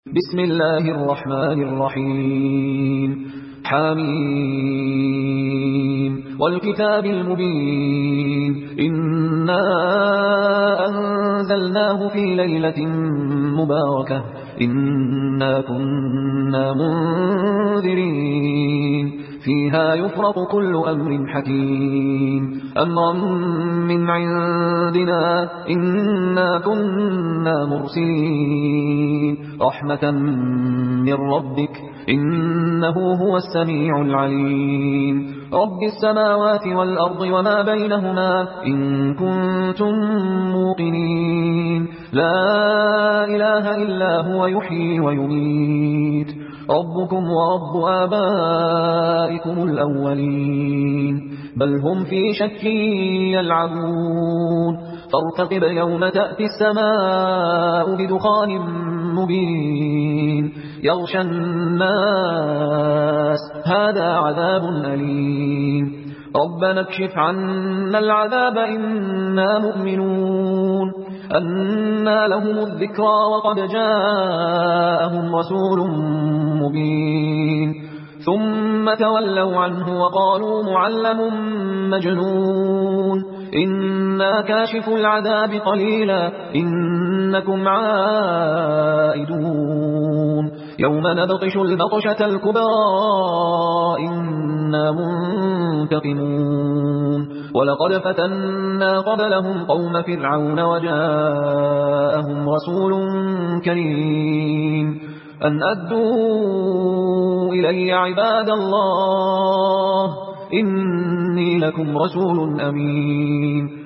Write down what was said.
بسم الله الرحمن الرحيم حميم والكتاب المبين إنا أنزلناه في ليلة مباركة إنا كنا منذرين فيها يفرق كل أمر حكيم أمرا من عندنا إنا كنا مرسلين رحمة من ربك إنه هو السميع العليم رب السماوات والأرض وما بينهما إن كنتم موقنين لا إله إلا هو يحيي ويميت ربكم ورب آبائكم الأولين بل هم في شك يلعبون فارتقب يوم تأتي السماء بدخان مبين يغشى الناس هذا عذاب أليم ربنا اكشف عنا العذاب إنا مؤمنون أنى لهم الذكرى وقد جاءهم رسول مبين ثم تولوا عنه وقالوا معلم مجنون إنا كاشف العذاب قليلا إنكم عائدون يوم نبطش البطشة الكبرى إنا منتقمون ولقد فتنا قبلهم قوم فرعون وجاءهم رسول كريم أن أدوا إلي عباد الله إني لكم رسول أمين